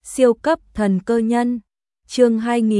Siêu cấp thần cơ nhân. Chương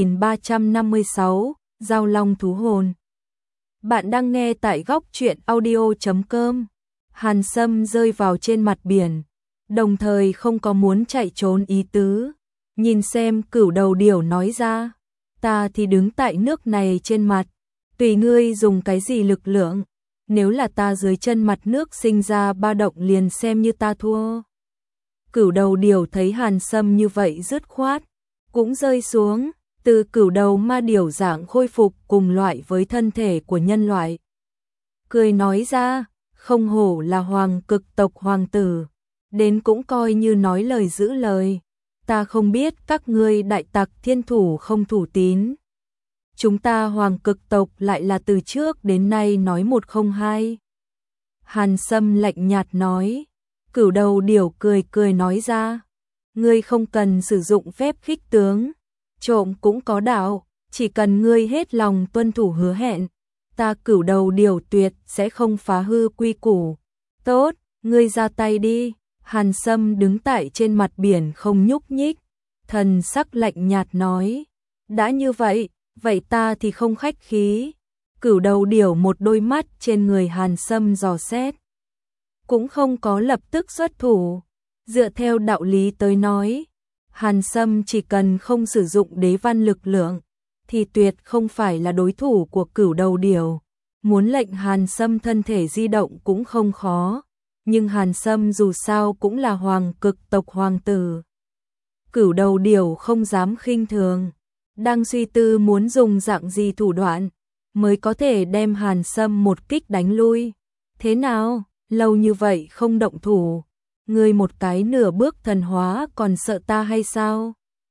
2356, Giao long thú hồn. Bạn đang nghe tại góc truyện audio.com. Hàn Sâm rơi vào trên mặt biển, đồng thời không có muốn chạy trốn ý tứ. Nhìn xem Cửu Đầu Điểu nói ra, ta thì đứng tại nước này trên mặt, tùy ngươi dùng cái gì lực lượng, nếu là ta dưới chân mặt nước sinh ra ba động liền xem như ta thua. Cửu Đầu Điểu thấy Hàn Sâm như vậy dứt khoát, cũng rơi xuống, từ cửu đầu ma điểu dạng khôi phục cùng loại với thân thể của nhân loại. Cười nói ra, không hổ là hoàng cực tộc hoàng tử, đến cũng coi như nói lời giữ lời. Ta không biết các ngươi đại tặc thiên thủ không thủ tín. Chúng ta hoàng cực tộc lại là từ trước đến nay nói một không hai. Hàn Sâm lạnh nhạt nói. Cửu Đầu Điểu cười cười nói ra, ngươi không cần sử dụng phép khích tướng, trộm cũng có đạo, chỉ cần ngươi hết lòng tuân thủ hứa hẹn, ta Cửu Đầu Điểu tuyệt sẽ không phá hư quy củ. Tốt, ngươi ra tay đi. Hàn Sâm đứng tại trên mặt biển không nhúc nhích, thần sắc lạnh nhạt nói, đã như vậy, vậy ta thì không khách khí. Cửu Đầu Điểu một đôi mắt trên người Hàn Sâm dò xét, cũng không có lập tức xuất thủ. Dựa theo đạo lý tới nói, Hàn Sâm chỉ cần không sử dụng đế văn lực lượng, thì tuyệt không phải là đối thủ của Cửu Đầu Điểu. Muốn lệnh Hàn Sâm thân thể di động cũng không khó, nhưng Hàn Sâm dù sao cũng là hoàng cực tộc hoàng tử. Cửu Đầu Điểu không dám khinh thường, đang suy tư muốn dùng dạng gì thủ đoạn, mới có thể đem Hàn Sâm một kích đánh lui. Thế nào? Lâu như vậy không động thủ, ngươi một cái nửa bước thần hóa còn sợ ta hay sao?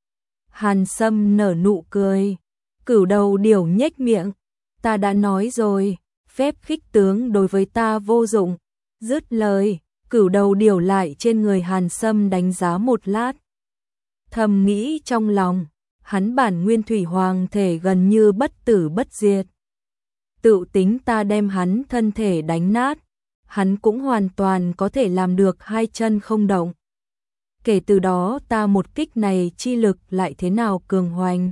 Hàn Sâm nở nụ cười. Cửu Đầu Điểu nhếch miệng, ta đã nói rồi, phép khích tướng đối với ta vô dụng. Dứt lời, Cửu Đầu Điểu lại trên người Hàn Sâm đánh giá một lát. Thầm nghĩ trong lòng, hắn bản nguyên thủy hoàng thể gần như bất tử bất diệt. Tự tính ta đem hắn thân thể đánh nát, hắn cũng hoàn toàn có thể làm được hai chân không động. Kể từ đó ta một kích này chi lực lại thế nào cường hoành,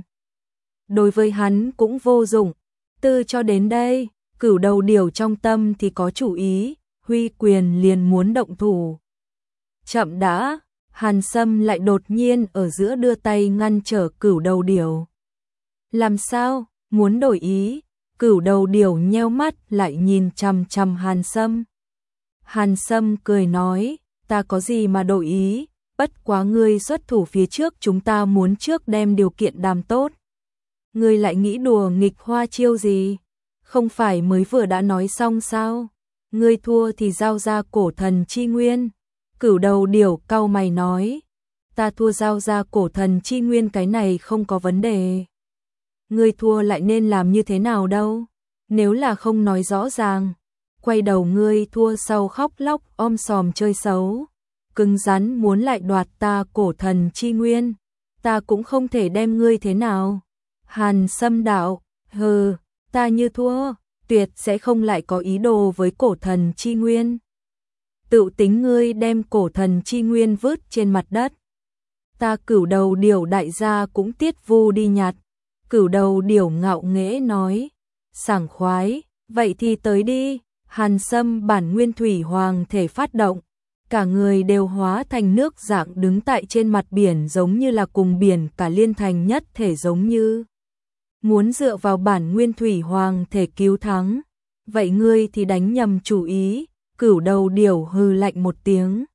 đối với hắn cũng vô dụng. Từ cho đến đây, Cửu Đầu Điểu trong tâm thì có chủ ý, huy quyền liền muốn động thủ. Chậm đã, Hàn Sâm lại đột nhiên ở giữa đưa tay ngăn trở Cửu Đầu Điểu. Làm sao, muốn đổi ý? Cửu Đầu Điểu nheo mắt lại nhìn chằm chằm Hàn Sâm. Hàn Sâm cười nói, ta có gì mà đổi ý, bất quá ngươi xuất thủ phía trước chúng ta muốn trước đem điều kiện đàm tốt. Ngươi lại nghĩ đùa nghịch hoa chiêu gì? Không phải mới vừa đã nói xong sao? Ngươi thua thì giao ra cổ thần chi nguyên. Cửu Đầu Điểu cau mày nói, ta thua giao ra cổ thần chi nguyên cái này không có vấn đề. Ngươi thua lại nên làm như thế nào đâu? Nếu là không nói rõ ràng, quay đầu ngươi thua sau khóc lóc om sòm chơi xấu, cứng rắn muốn lại đoạt ta cổ thần chi nguyên, ta cũng không thể đem ngươi thế nào. Hàn Sâm đạo, hừ, ta như thua, tuyệt sẽ không lại có ý đồ với cổ thần chi nguyên. Tự tính ngươi đem cổ thần chi nguyên vứt trên mặt đất, ta Cửu Đầu Điểu đại gia cũng tiết vu đi nhặt. Cửu Đầu Điểu ngạo nghễ nói, sảng khoái, vậy thì tới đi. Hàn Sâm bản nguyên thủy hoàng thể phát động, cả người đều hóa thành nước dạng đứng tại trên mặt biển giống như là cùng biển cả liên thành nhất thể, giống như muốn dựa vào bản nguyên thủy hoàng thể cứu thắng. Vậy ngươi thì đánh nhầm chủ ý. Cửu Đầu Điểu hừ lạnh một tiếng,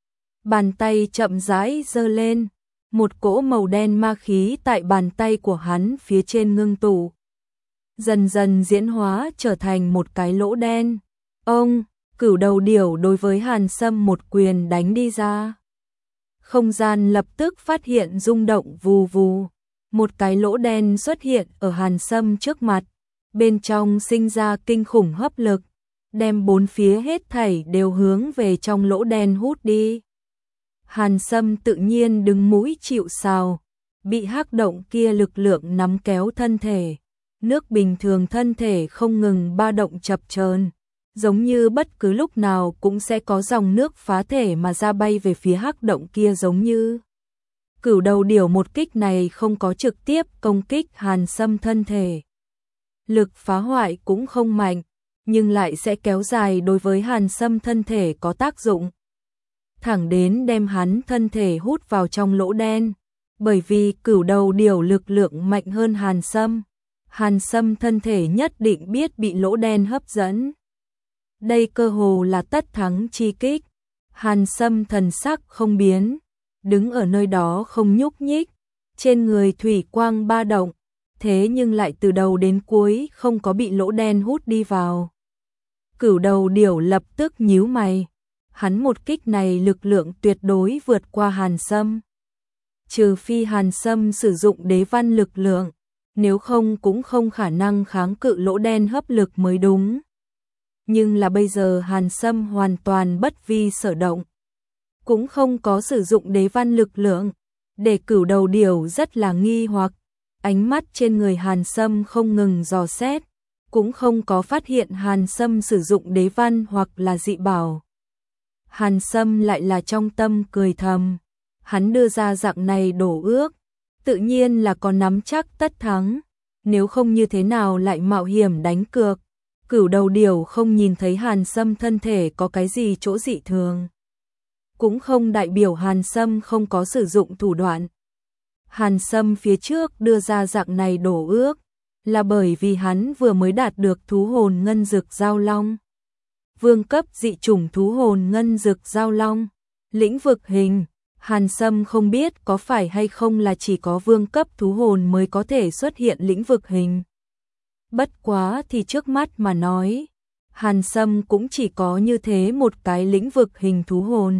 bàn tay chậm rãi giơ lên, một cỗ màu đen ma khí tại bàn tay của hắn phía trên ngưng tụ, dần dần diễn hóa trở thành một cái lỗ đen. Ông, Cửu Đầu Điểu đối với Hàn Sâm một quyền đánh đi ra. Không gian lập tức phát hiện rung động vù vù, một cái lỗ đen xuất hiện ở Hàn Sâm trước mặt, bên trong sinh ra kinh khủng hấp lực, đem bốn phía hết thảy đều hướng về trong lỗ đen hút đi. Hàn Sâm tự nhiên đứng mũi chịu sào, bị hắc động kia lực lượng nắm kéo thân thể, nước bình thường thân thể không ngừng ba động chập chờn, giống như bất cứ lúc nào cũng sẽ có dòng nước phá thể mà ra bay về phía hắc động kia, giống như Cửu đầu điểu một kích này không có trực tiếp công kích Hàn Sâm thân thể. Lực phá hoại cũng không mạnh, nhưng lại sẽ kéo dài đối với Hàn Sâm thân thể có tác dụng. Thẳng đến đem hắn thân thể hút vào trong lỗ đen, bởi vì cửu đầu điểu lực lượng mạnh hơn Hàn Sâm thân thể nhất định biết bị lỗ đen hấp dẫn. Đây cơ hồ là tất thắng chi kích. Hàn Sâm thần sắc không biến, đứng ở nơi đó không nhúc nhích, trên người thủy quang ba động, thế nhưng lại từ đầu đến cuối không có bị lỗ đen hút đi vào. Cửu đầu điểu lập tức nhíu mày, hắn một kích này lực lượng tuyệt đối vượt qua Hàn Sâm. Trừ phi Hàn Sâm sử dụng đế văn lực lượng, nếu không cũng không khả năng kháng cự lỗ đen hấp lực mới đúng. Nhưng là bây giờ Hàn Sâm hoàn toàn bất vi sở động, cũng không có sử dụng đế văn lực lượng, để cửu đầu điểu rất là nghi hoặc, ánh mắt trên người Hàn Sâm không ngừng dò xét, cũng không có phát hiện Hàn Sâm sử dụng đế văn hoặc là dị bảo. Hàn Sâm lại là trong tâm cười thầm, hắn đưa ra dạng này đổ ước, tự nhiên là có nắm chắc tất thắng, nếu không như thế nào lại mạo hiểm đánh cược. Cửu đầu điểu không nhìn thấy Hàn Sâm thân thể có cái gì chỗ dị thường, cũng không đại biểu Hàn Sâm không có sử dụng thủ đoạn. Hàn Sâm phía trước đưa ra dạng này đổ ước, là bởi vì hắn vừa mới đạt được thú hồn ngân dực giao long. Vương cấp dị chủng thú hồn ngân dực giao long, lĩnh vực hình. Hàn Sâm không biết có phải hay không là chỉ có vương cấp thú hồn mới có thể xuất hiện lĩnh vực hình. Bất quá thì trước mắt mà nói, Hàn Sâm cũng chỉ có như thế một cái lĩnh vực hình thú hồn.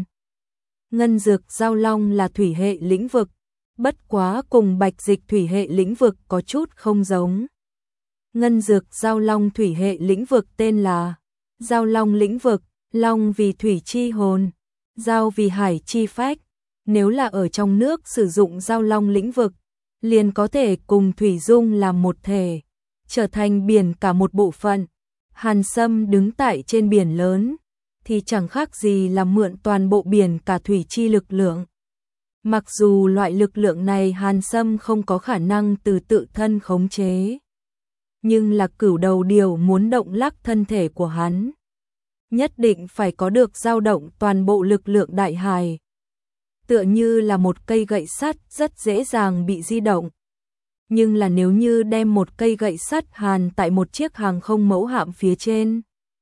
Ngân dực giao long là thủy hệ lĩnh vực, bất quá cùng bạch dịch thủy hệ lĩnh vực có chút không giống. Ngân dực giao long thủy hệ lĩnh vực tên là giao long lĩnh vực, long vì thủy chi hồn, giao vì hải chi phách. Nếu là ở trong nước sử dụng giao long lĩnh vực, liền có thể cùng thủy dung làm một thể, trở thành biển cả một bộ phận. Hàn Sâm đứng tại trên biển lớn, thì chẳng khác gì là mượn toàn bộ biển cả thủy chi lực lượng. Mặc dù loại lực lượng này Hàn Sâm không có khả năng từ tự thân khống chế, nhưng là cửu đầu điểu muốn động lắc thân thể của hắn, nhất định phải có được dao động toàn bộ lực lượng đại hải. Tựa như là một cây gậy sắt rất dễ dàng bị di động. Nhưng là nếu như đem một cây gậy sắt hàn tại một chiếc hàng không mẫu hạm phía trên,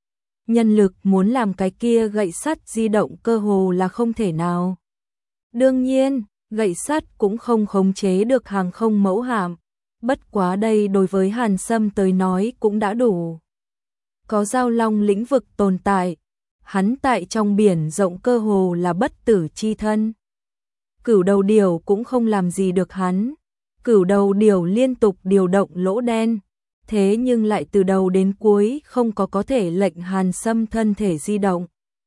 nhân lực muốn làm cái kia gậy sắt di động cơ hồ là không thể nào. Đương nhiên, gậy sắt cũng không khống chế được hàng không mẫu hạm, bất quá đây đối với Hàn Sâm tới nói cũng đã đủ. Có giao long lĩnh vực tồn tại, hắn tại trong biển rộng cơ hồ là bất tử chi thân. Cửu đầu điểu cũng không làm gì được hắn. Cửu đầu điểu liên tục điều động lỗ đen, thế nhưng lại từ đầu đến cuối không có thể lệnh Hàn Sâm thân thể di động.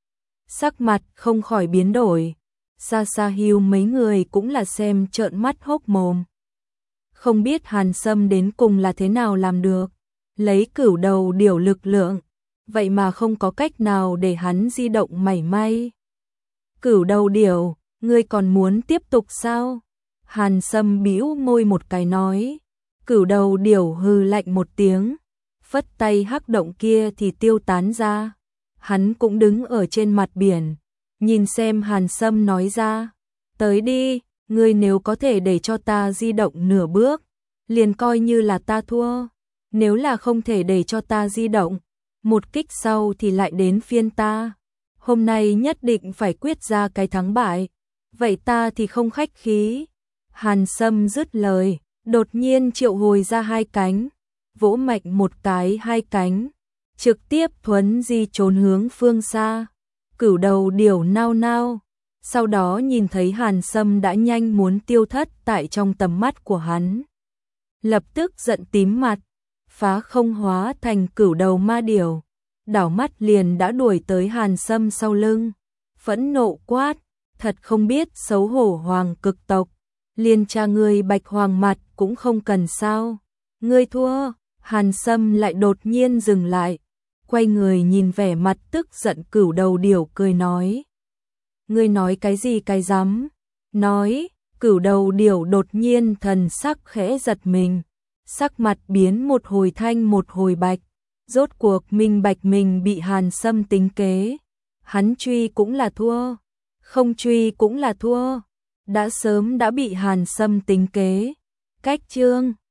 Sắc mặt không khỏi biến đổi, Sa Sa Hưu mấy người cũng là xem trợn mắt hốc mồm. Không biết Hàn Sâm đến cùng là thế nào làm được, lấy cửu đầu điểu lực lượng, vậy mà không có cách nào để hắn di động mảy may. Cửu đầu điểu, ngươi còn muốn tiếp tục sao? Hàn Sâm bĩu môi một cái nói. Cửu đầu điểu hừ lạnh một tiếng, phất tay hắc động kia thì tiêu tán ra. Hắn cũng đứng ở trên mặt biển, nhìn xem Hàn Sâm nói ra. Tới đi, ngươi nếu có thể để cho ta di động nửa bước, liền coi như là ta thua. Nếu là không thể để cho ta di động, một kích sau thì lại đến phiên ta. Hôm nay nhất định phải quyết ra cái thắng bại, vậy ta thì không khách khí. Hàn Sâm dứt lời, đột nhiên triệu hồi ra hai cánh, vỗ mạnh một cái hai cánh, trực tiếp thuấn di trốn hướng phương xa. Cửu đầu điểu nao nao, sau đó nhìn thấy Hàn Sâm đã nhanh muốn tiêu thất tại trong tầm mắt của hắn. Lập tức giận tím mặt, phá không hóa thành cửu đầu ma điểu, đảo mắt liền đã đuổi tới Hàn Sâm sau lưng, phẫn nộ quát, thật không biết xấu hổ hoàng cực tộc, liền cha ngươi bạch hoàng mặt cũng không cần sao, ngươi thua. Hàn Sâm lại đột nhiên dừng lại, quay người nhìn vẻ mặt tức giận cửu đầu điểu cười nói. Ngươi nói cái gì cái rắm? Nói, Cửu đầu điểu đột nhiên thần sắc khẽ giật mình, sắc mặt biến một hồi thanh một hồi bạch, rốt cuộc minh bạch mình bị Hàn Sâm tính kế, hắn truy cũng là thua, không truy cũng là thua, đã sớm đã bị Hàn Sâm tính kế. Cách chương